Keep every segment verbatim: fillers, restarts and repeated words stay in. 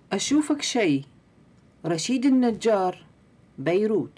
أشوفك شي. رشيد النجار، بيروت.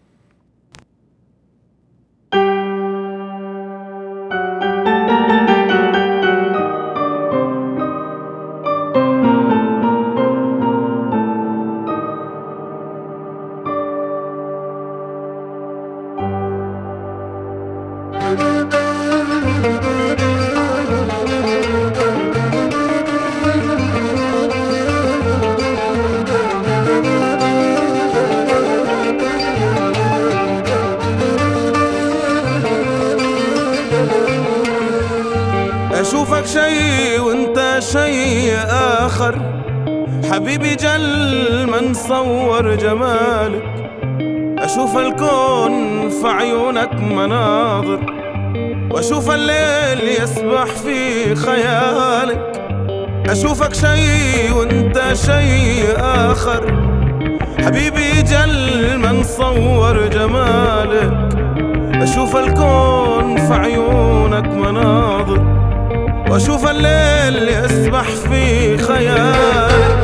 أشوفك شي وانت شي آخر، حبيبي جل ما نصور جمالك. أشوف الكون في عيونك مناظر، وأشوف الليل يسبح في خيالك. أشوفك شي وانت شي آخر، حبيبي جل ما نصور جمالك. أشوف الكون في عيونك مناظر، وأشوف الليل يسبح في خيالك.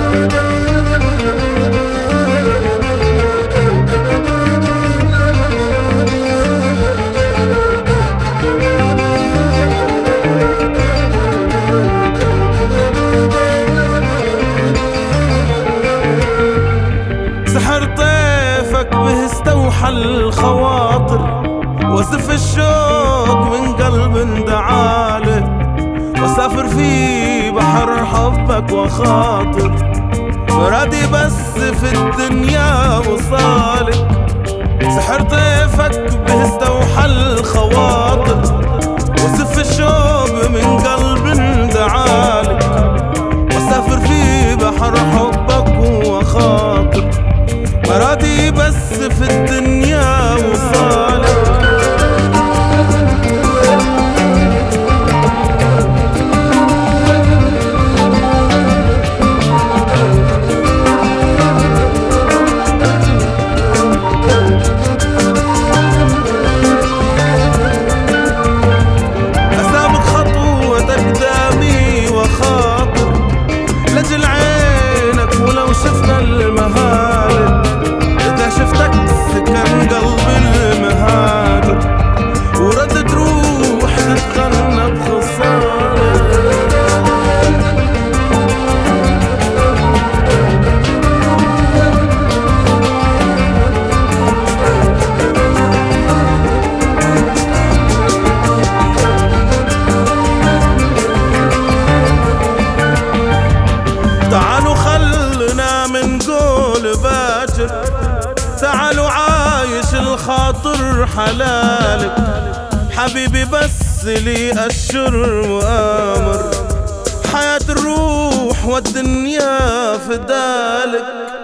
سحر طيفك به استوحى الخواطر، وزف الشوق من قلب دعالك. وسافر في بحر حبك وخاطر، مرادي بس في الدنيا وصالك. سحر طيفك به استوحى الخواطر، وزف الشوق من قلب دعالك. وسافر في بحر حبك وخاطر، مرادي بس في الدنيا وصالك. تعالوا خلنا من قول باكر، تعالوا عايش الخاطر حلالك. حبيبي بس لي أشر وآمر، حياة الروح والدنيا فدالك.